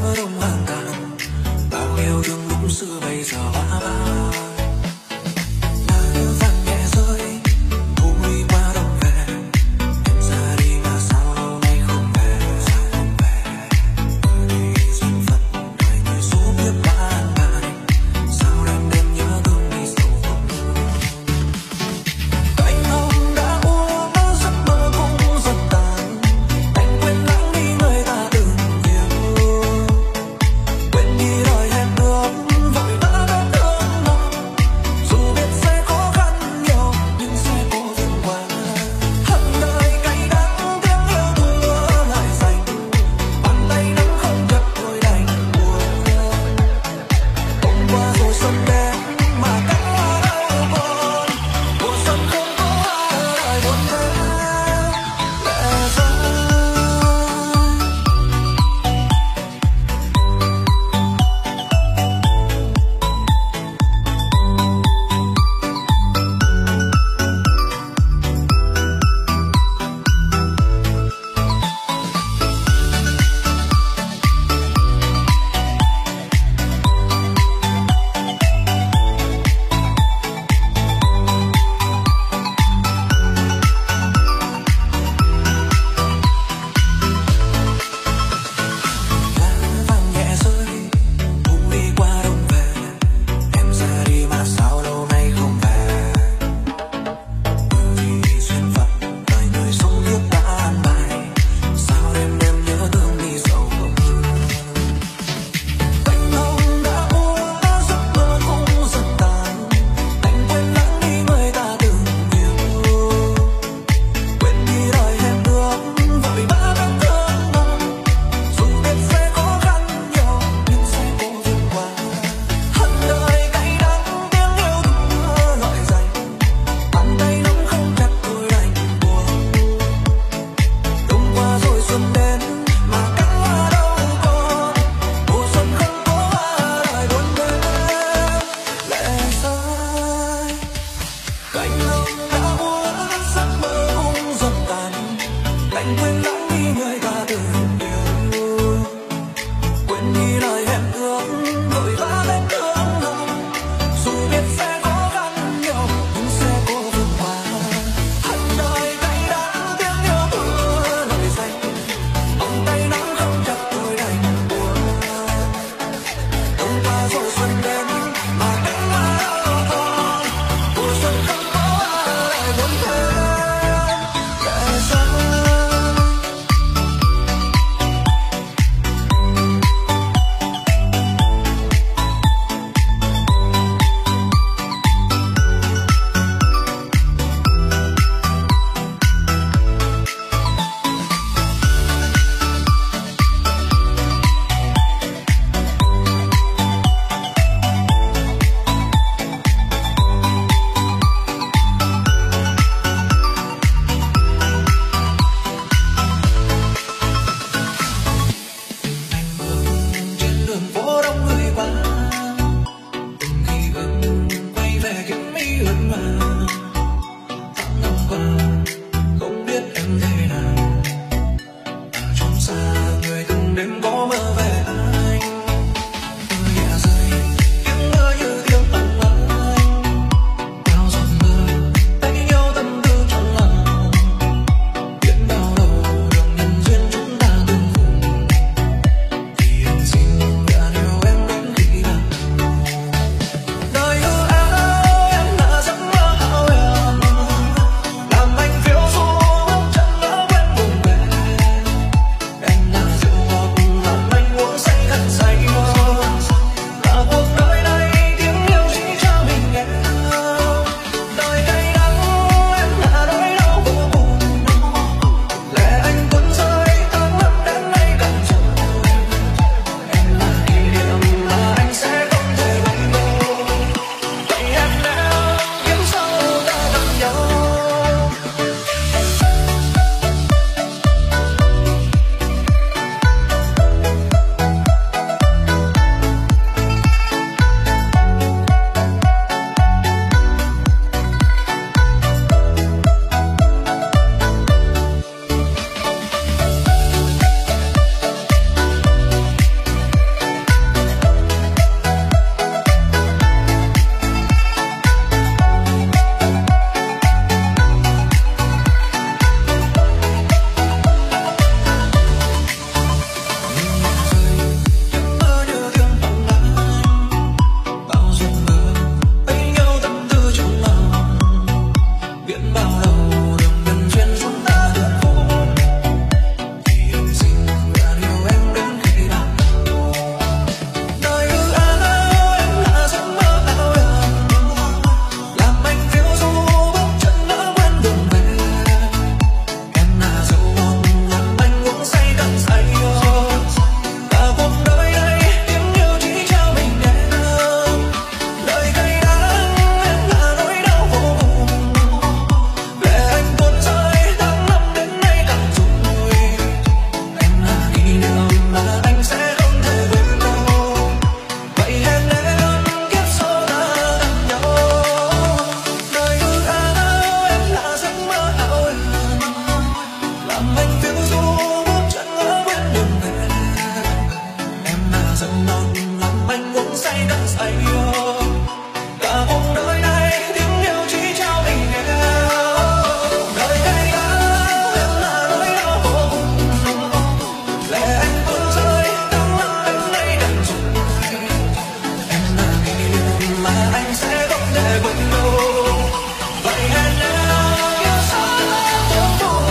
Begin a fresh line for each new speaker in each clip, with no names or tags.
mơ đông lang thang, bao yêu thương lúc xưa bây giờ hóa vang. Vang nhẹ rơi, thu đi qua đông về, em ra đi mà sao lâu nay không về, sao không về? Bởi vì duyên phận đời người số kiếp đã an bài, sao đêm đêm nhớ thương đi sâu không? Cánh hồng đã uống giấc mơ cũng dần tàn, anh quên lãng đi người ta từng yêu, quên đi lời hẹn ước vội vã đã thương lòng, dù biết sẽ khó khăn nhiều nhưng sẽ cố vượt qua. Hận đời cay đắng tiếng yêu thương lại dành, bàn tay nắm không chặt tôi đành buồn. Hôm qua rồi xuân đến mà cánh hoa đâu còn, mùa xuân không có hoa lại buồn thế lẽ rơi. Vang nhẹ rơi, thu đi qua đông về, em ra đi mà sao lâu nay không về? Bởi vì duyên phận đời người số kiếp đã an bài, sao đêm đêm nhớ thương đi sâu không? Cánh hồng đã úa giấc mơ cũng dần tàn, anh quên lãng đi người ta từng yêu, quên đi lời hẹn ước vội vã đã thương lòng, dù biết sẽ khó khăn nhiều nhưng sẽ cố vượt qua. Hận đời cay đắng tiếng yêu thương loại dành, bàn tay nắm không chặt tôi đành buồn. Đông qua rồi xuân đến mà cánh hoa đâu còn, mùa xuân không có hoa lại buồn thế lẽ rơi. Cánh hồng đã úa giấc mơ cũng dần tàn, anh quên lãng đi người ta từng yêu, quên đi lời hẹn ước vội vã đến thương lòng, dù biết sẽ khó khăn nhiều nhưng sẽ cố vượt qua. Hận đời cay đắng tiếng yêu thương lời dành, vòng tay nắm không chặt tôi đành buồn. Đông qua rồi xuân đến mà cánh hoa đâu còn, mùa xuân không có hoa lại buồn thế lẽ rơi. dần nồng lòng anh muốn say đắm say cả cuộc đời này tiếng yêu chỉ trao tình yêu đời này em là nỗi đau vô cùng lệ anh tuôn rơi đang là em lấy đành rồi em là người yêu mà anh sẽ không thể quên đâu vậy hẹn nhau yêu sao vô cùng.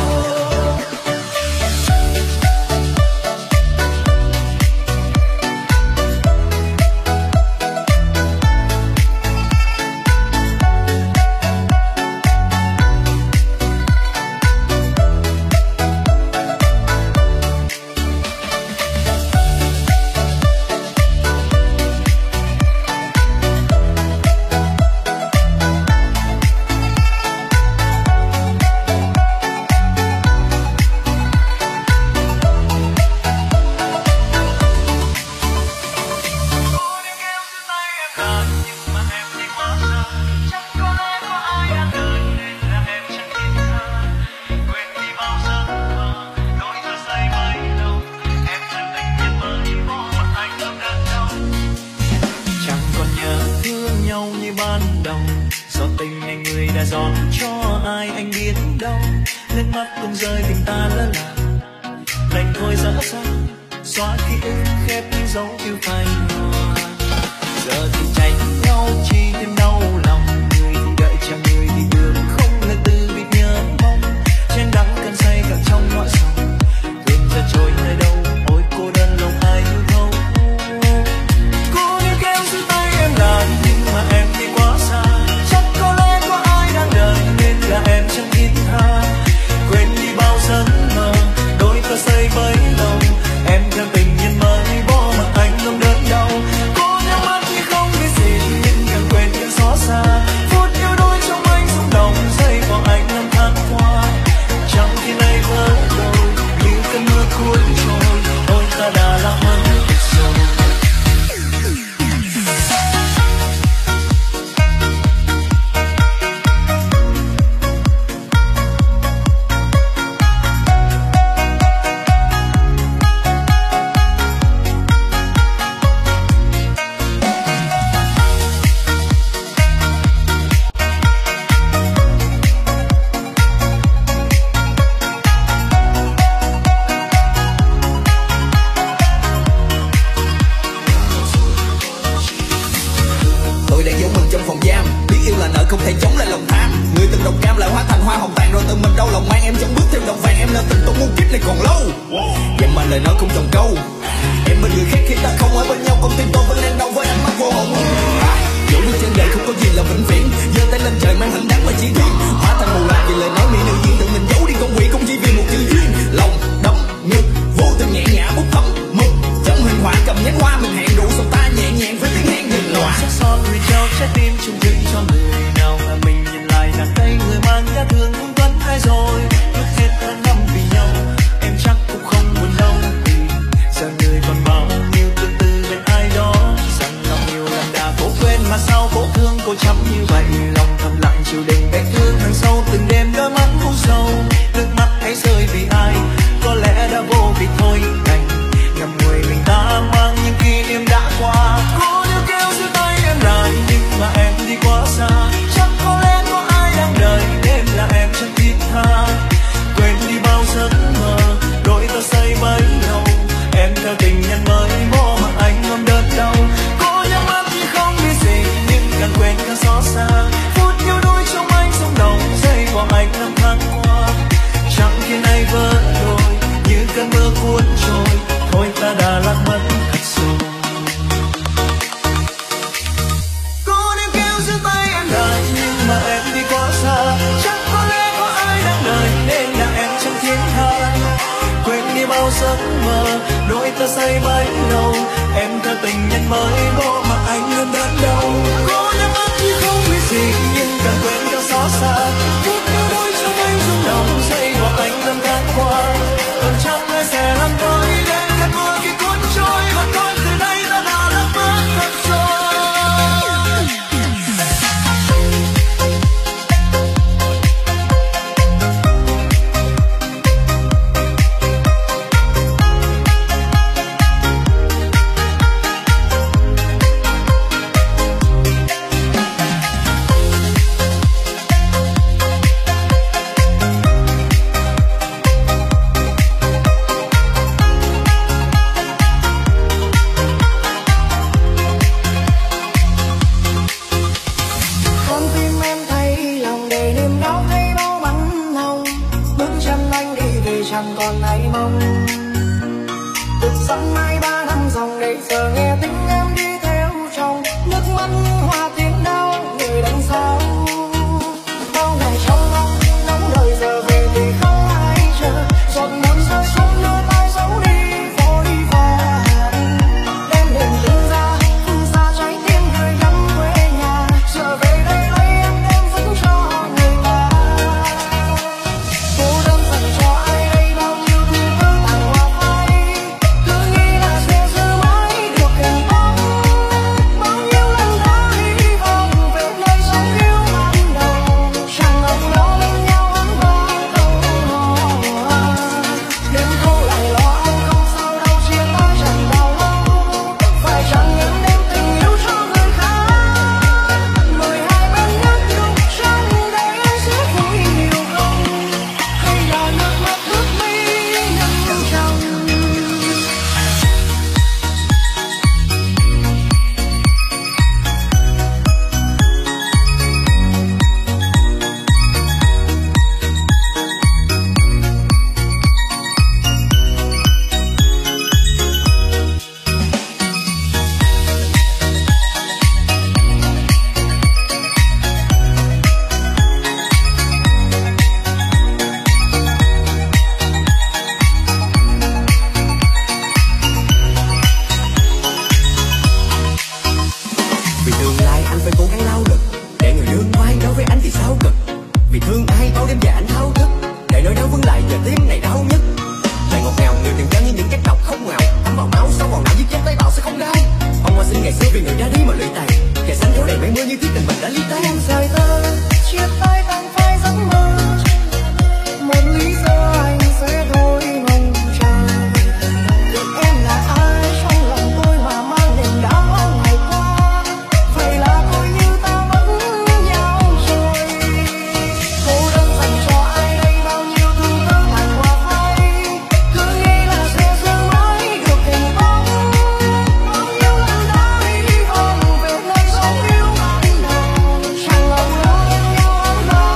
anh phải cố gắng lao lực để người nương vai đối với anh thì sao cực. Vì thương ai bao đêm dài anh thao thức, để nỗi đau vương lại giờ tim này đau nhất. Lại ngọt ngào người từng chân như những cái độc không ngào, thấm vào máu sâu vào não giết chết tế bào sẽ không đau. Ông hoa sinh ngày xưa vì người ra đi mà lụy tàn, kẻ xanh thiếu đầy mây mưa như thiết tình mình đã ly tan.
Em rời tơ chia tay tan phai giấc mơ, một lý do anh sẽ thôi mong chờ. Biết em là ai trong lòng tôi mà mang niềm đau ngày qua, vậy là coi như ta vẫn nhau rồi. Cô đơn dành cho ai đây bao nhiêu thương tớ thành hoa phai, cứ nghĩ là sẽ sớm mãi được hình bóng. Bao nhiêu lần đã đi vòng về nơi dấu yêu ban đầu, chẳng lòng lo nhau đâu.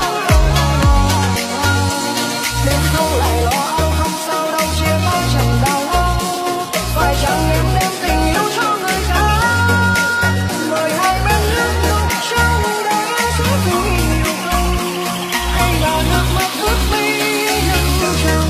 Đêm không lại lo âu không sao đâu, chia tay chẳng đau đớn. Phải chăng em đem tình yêu cho người khác, mời hai bên nước nhung trong đời sẽ vui nhiều không, hay là nước mắt ướt mi nhưng chẳng.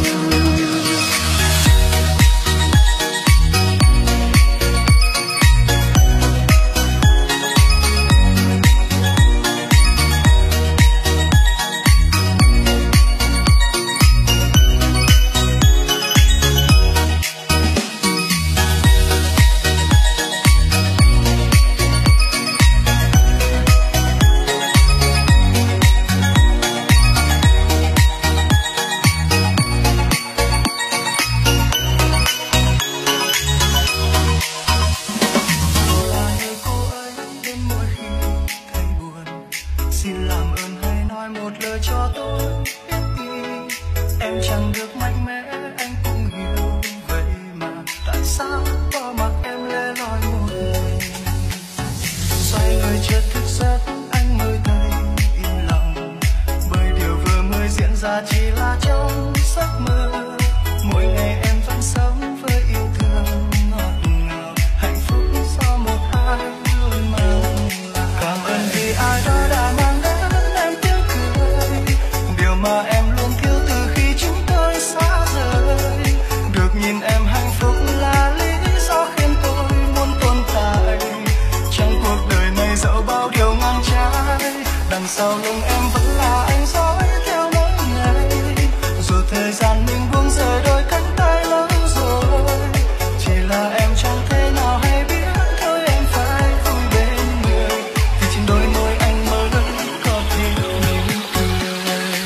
Xin làm ơn hãy nói một lời cho tôi biết đi. Em chẳng được mạnh mẽ anh cũng hiểu, vậy mà tại sao bỏ mặc em lẻ loi một mình. Xoay người chợt thức giấc anh mới thấy yên lòng, bởi điều vừa mới diễn ra chỉ là trong giấc mơ. Mỗi ngày em vẫn sống với yêu thương ngọt ngào, hạnh phúc do một ai luôn mang lại. Cảm ơn vì ai đó đã mang đến em tiếng cười, điều mà em luôn thiếu từ khi chúng tôi xa rời. Được nhìn em hạnh phúc là lý do khiến tôi muốn tồn tại. Trong cuộc đời này dẫu bao điều ngang trái, đằng sau lưng em vẫn là anh dõi theo mỗi ngày. Dù thời gian mình buông rời đôi cánh tay lâu rồi, chỉ là em chẳng thể nào hay biết thôi em phải vui bên người, thì trên đôi môi anh mới có thể mỉm cười.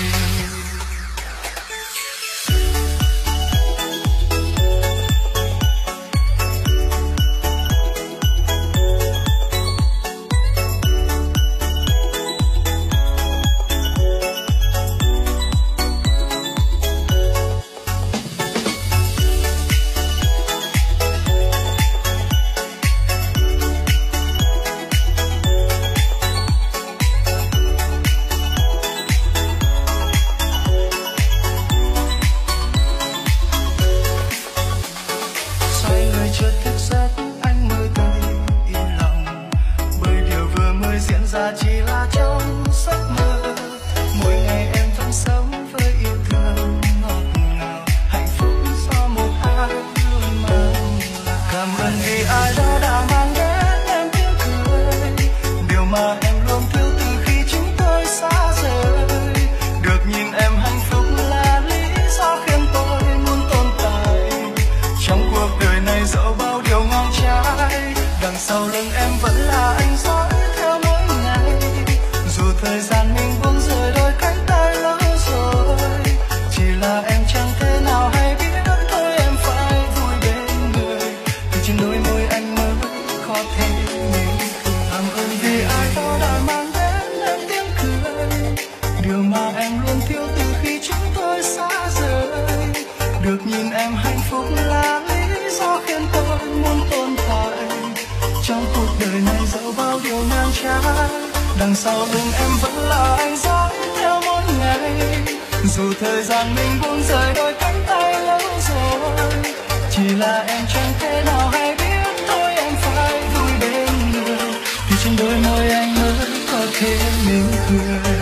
Xoay người chợt thức giấc anh mới thấy yên lòng, bởi điều vừa mới diễn ra chỉ là trong giấc mơ. Mỗi ngày em vẫn sống với yêu thương ngọt ngào, hạnh phúc do một ai luôn mang lại. Cảm ơn vì ai đó đã mang đến em tiếng cười, điều mà em luôn thiếu từ khi chúng tôi xa rời. Được nhìn em hạnh phúc là lý do khiến tôi muốn tồn tại. Trong cuộc đời này dẫu bao điều ngang trái, đằng sau lưng em vẫn là anh dõi theo mỗi ngày. Dù thời gian mình buông rời đôi cánh tay lâu rồi, chỉ là em chẳng thể nào hay biết thôi em phải vui bên người, thì trên đôi môi anh mới có thể mỉm cười. Cảm ơn vì ai đó đã mang đến em tiếng cười, điều mà em luôn thiếu từ khi chúng tôi xa rời. Được nhìn em hạnh phúc là lý do khiến tôi muốn tồn tại. Trong cuộc đời này dẫu bao điều ngang trái, đằng sau lưng em vẫn là anh dõi theo mỗi ngày. Dù thời gian mình buông rời đôi cánh tay lâu rồi, chỉ là em chẳng thể nào hay biết thôi em phải vui bên người, thì trên đôi môi anh mới có thể mỉm cười.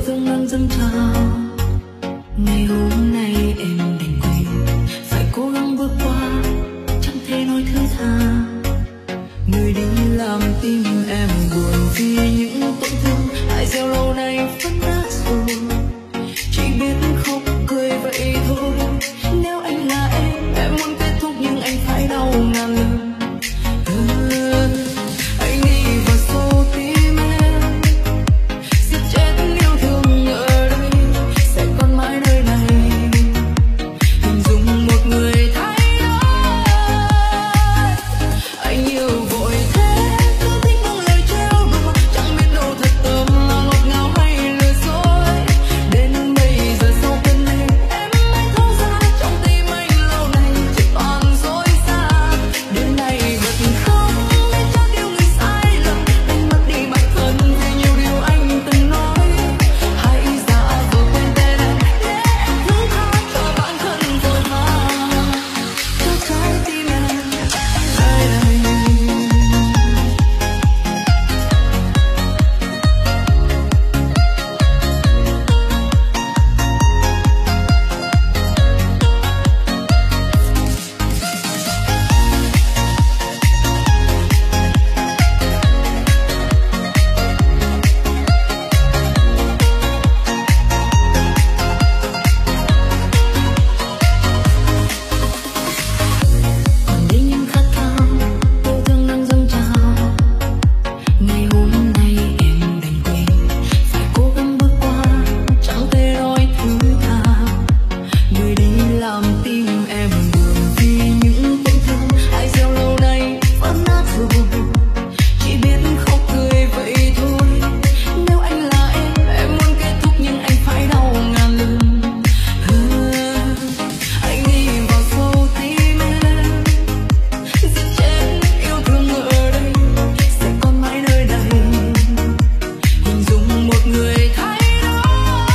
thương đang dâng trào. Ngày hôm nay em đành quên, phải cố gắng bước qua, chẳng thể nói thứ tha. Người đi làm tim em buồn vì những tổn thương hại gieo lâu nay vẫn đã rồi. Chỉ biết khóc cười vậy thôi. Nếu anh là em muốn kết thúc nhưng anh phải đau ngàn lần. Anh đi vào sâu tim em, giết chết yêu thương ở đây, sẽ còn mãi nơi này. Hình dung một người thay đổi, anh yêu vội thế, cứ thích những lời trêu đùa, chẳng biết đâu thật tâm là ngọt ngào hay lừa dối. Đến bây giờ sau cơn mê em mới thấu ra, trong tim anh lâu nay chỉ toàn dối xa. Đến nay bật khóc để trách yêu người sai lầm, đánh mất đi bản thân vì nhiều điều anh từng nói. Hãy giả vờ quên tên em để em thứ tha cho bản thân vội vàng, cho trái tim em nơi đây. Còn đi những khát khao, yêu thương đang dâng trào. Ngày hôm nay em đành quên, phải cố gắng bước qua, chẳng thể nói thứ tha. Người đi làm tim em buồn vì những tổn thương hại gieo lâu nay vẫn nát rồi. Chỉ biết khóc cười vậy thôi. Nếu anh là em muốn kết thúc nhưng anh phải đau ngàn lần. Anh đi vào sâu tim em, giết chết yêu thương ở đây, sẽ còn mãi nơi này. Hình dung một người thay đổi,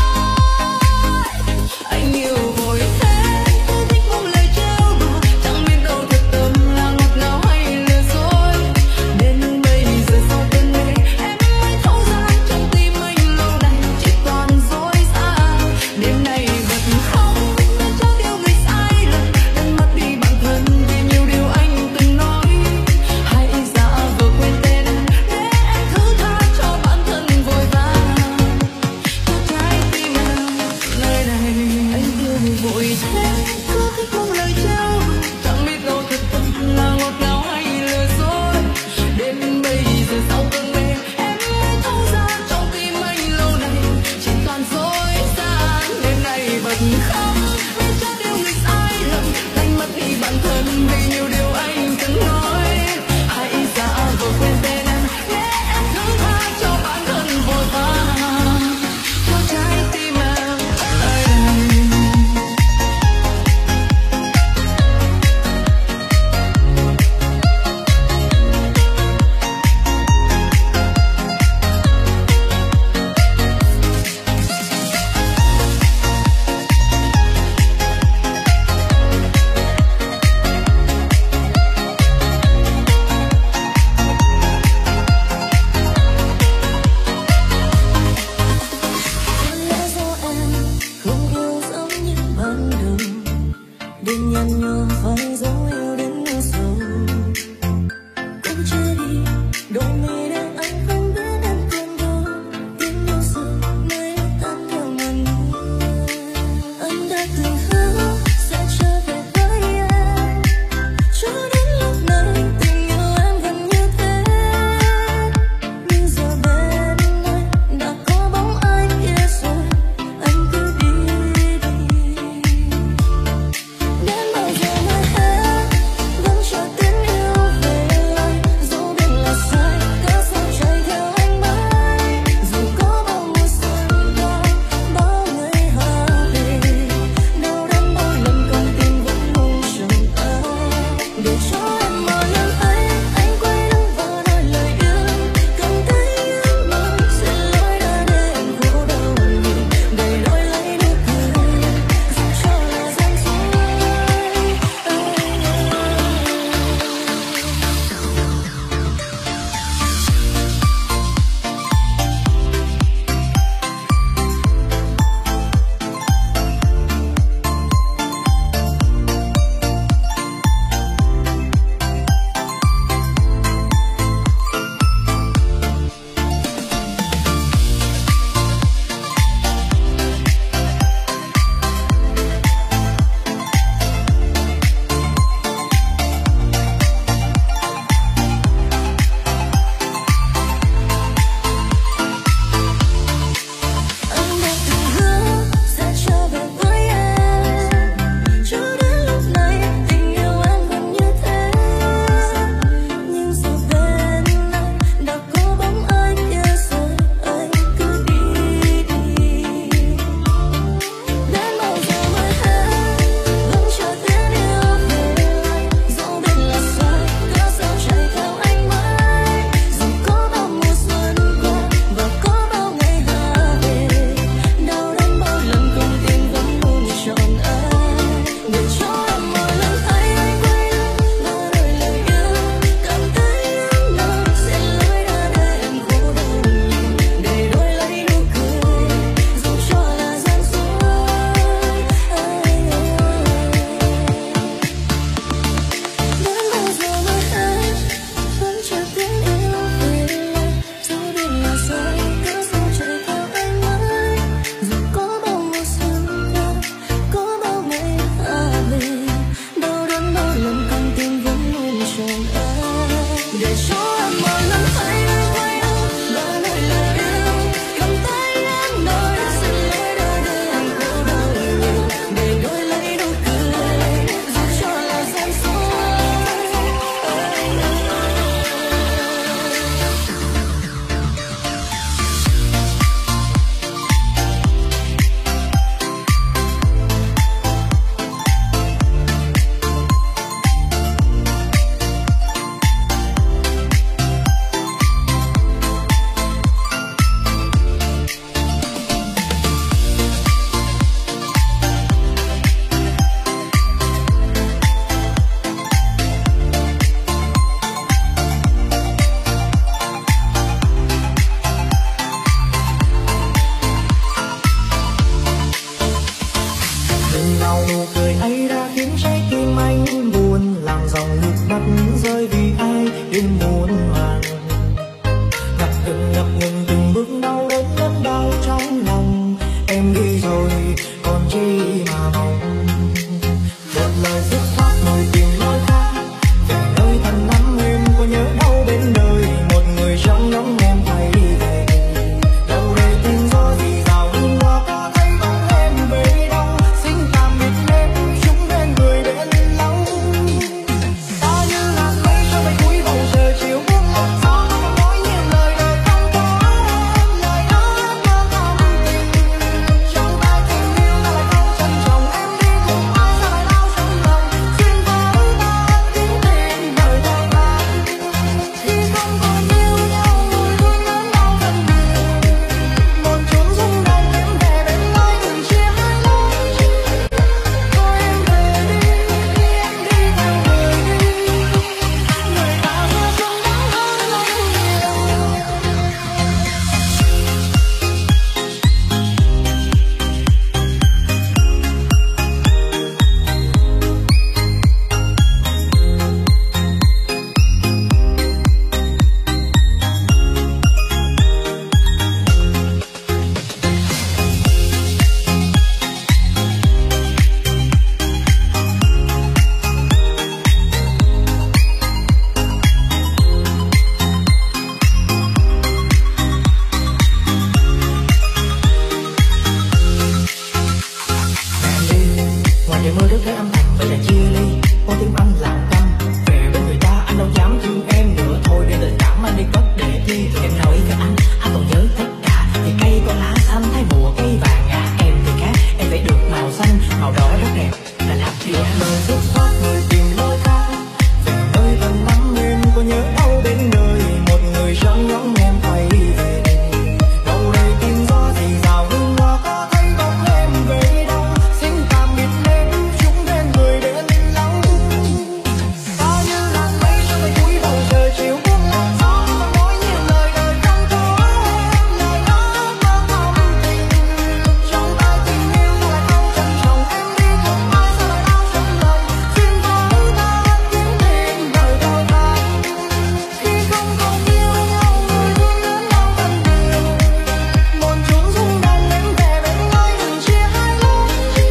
anh yêu vội thế, cứ thích những lời trêu đùa, chẳng biết đâu thật tâm là ngọt ngào hay lừa dối. Đến bây giờ sau cơn mê em mới thấu ra, trong tim anh lâu nay chỉ toàn dối xa. Đêm nay bật khóc để trách yêu người sai lầm, đánh mất đi bản thân vì nhiều điều anh từng nói. Hãy giả vờ quên tên em để em thứ tha cho bản thân vội vàng, cho trái tim em nơi này. Anh yêu vội thế, cứ thích những lời trêu, chẳng biết đâu thật tâm là ngọt ngào hay lừa dối. Đến bây giờ sau cơn mê em mới thấu ra, trong tim anh lâu nay chỉ toàn dối gian. Đêm nay bật khóc để trách yêu người sai lầm, đánh mất đi bản thân vì nhiều điều anh từng nói. Hãy giả vờ quên tên em để em thứ tha cho bản thân vội vàng, cho trái tim em nơi đây. chừng nào nụ cười ấy đã khiến trái tim anh buồn, làm dòng nước mắt rơi vì ai đến muôn vàn. Ngập ngừng từng bước đau đớn đớn đau trong lòng. Em đi rồi còn chi mà mong. Một lời dứt khoát rồi tìm lối khác về nơi thân lắm. Em có nhớ đâu bên đời một người trong ngóng em quay về. Đâu đây tiếng gió rì rào hương hoa, có thấy bóng em về đâu. Xin tạm biệt em, chúng bên người đến lâu. Ta như là mây cho bay cuối bầu trời chiều buông lặng gió, nói nhiều lời đời không có. Lời đó mơ thầm tình trong tay tình yêu ta lại không trân trọng. Em đi cùng ai sao lại đau trong lòng. Xin với ta tiếng tìm đời thao tác khi không còn yêu nhau, người thương lớn đau thân nhiều. Một chốn rung động em về bên nơi đừng chia hai lối. Thôi em về đi, em đi theo người đi. Người ta xưa xung đắng hơn lâu nhiều. Ngoài trời mưa đất thấy âm thầm vậy là chia ly. Có tiếng anh lặng câm về bên người ta, anh đâu dám thương em nữa. Thôi để tình cảm anh đi cất để chi. Em nói với anh còn nhớ tất cả. Thì cây có lá xanh thay mùa cây vàng ngã. Em thì khác, em phải được màu xanh, màu đỏ rất đẹp là làm gì anh. Lời dứt khoát người tìm lối khác về nơi thân lắm. Em có nhớ đâu bên đời một người trong ngóng em quay về. Đâu đây tiếng gió rì rào hương hoa, có thấy bóng em về đâu. Xin tạm biệt em, chúng bên người đến lâu. Ta như làn mây cho bay cuối bầu trời chiều buông lặng gió, nói nhiều lời đời không có. Lời đó mơ thầm tình trong tay tình yêu ta lại không trân trọng. Em đi cùng ai sao lại đau trong lòng. Xin với ta tiếng tìm đời thao tác khi không còn yêu nhau, người thương lớn đau thân nhiều. Một chốn rung động em về bên nơi đừng chia hai lối.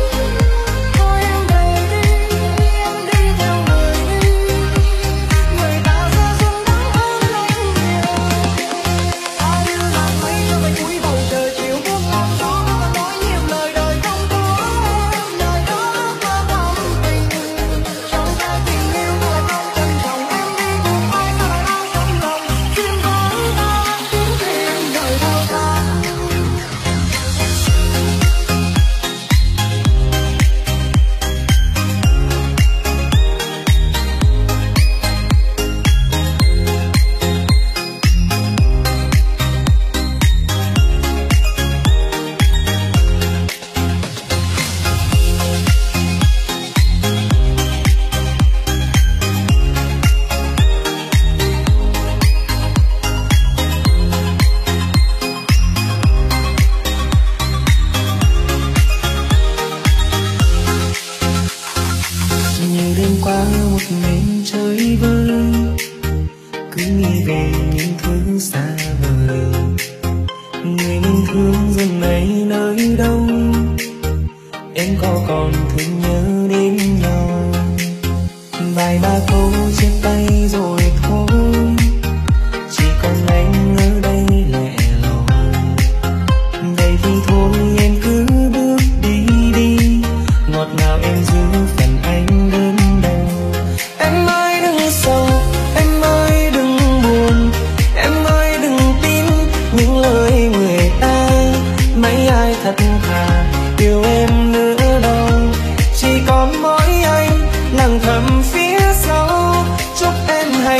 Thôi em về đi, em đi theo người đi. Người ta xưa xung đắng hơn lâu nhiều. Ta như làn mây cho bay cuối bầu trời chiều buông lặng gió, nói nhiều lời đời không có. Lời đó mơ thầm tình trong tay tình yêu ta lại không trân trọng. Em đi cùng ai sao lại đau trong lòng. Xin với ta tiếng tìm đời thao tác.
Như đêm qua một mình chơi vơi, cứ nghĩ về những thứ xa vời. Người mình thương giờ này nơi đâu, em có còn thương nhớ đến nhau. Vài ba câu chia tay rồi thôi, chỉ còn anh ở đây lẻ loi. Vậy thì thôi em cứ bước đi đi, ngọt ngào em giữ phần anh đến đâu. Em ơi đừng sầu, em ơi đừng buồn, em ơi đừng tin những lời người ta. Mấy ai thật thà yêu em nữa đâu, chỉ còn mỗi anh lặng thầm phía sau. Chúc em hạnh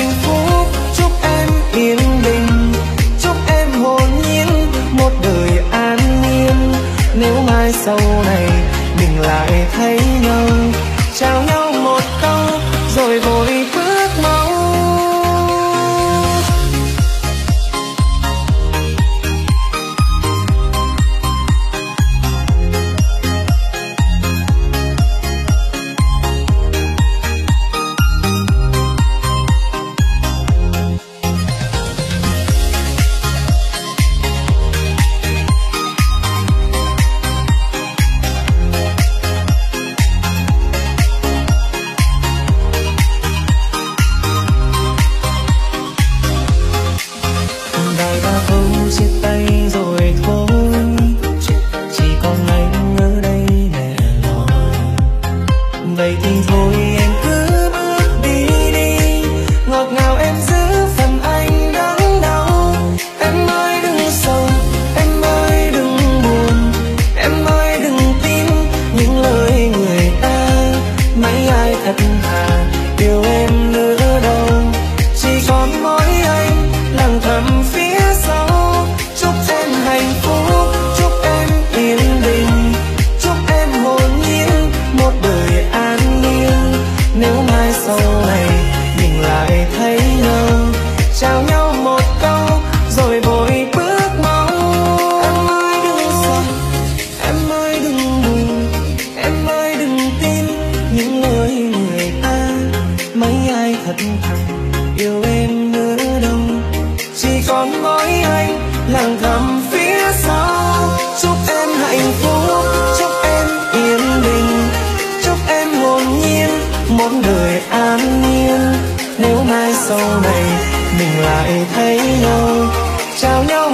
thật thà yêu em nữa đâu. Chỉ còn mỗi anh lặng thầm phía sau. Chúc em hạnh phúc, chúc em yên bình, chúc em hồn nhiên một đời an nhiên. Nếu mai sau này mình lại thấy nhau, chào nhau một câu rồi vội bước mau. Em ơi đừng sợ, em ơi đừng buồn, em ơi đừng tin những lời người ta. Mấy ai thật thà yêu em nữa đâu. Chỉ còn mỗi anh lặng thầm phía sau. Chúc em hạnh phúc, chúc em yên bình, chúc em hồn nhiên một đời an nhiên. Nếu mai sau này mình lại thấy nhau, chào nhau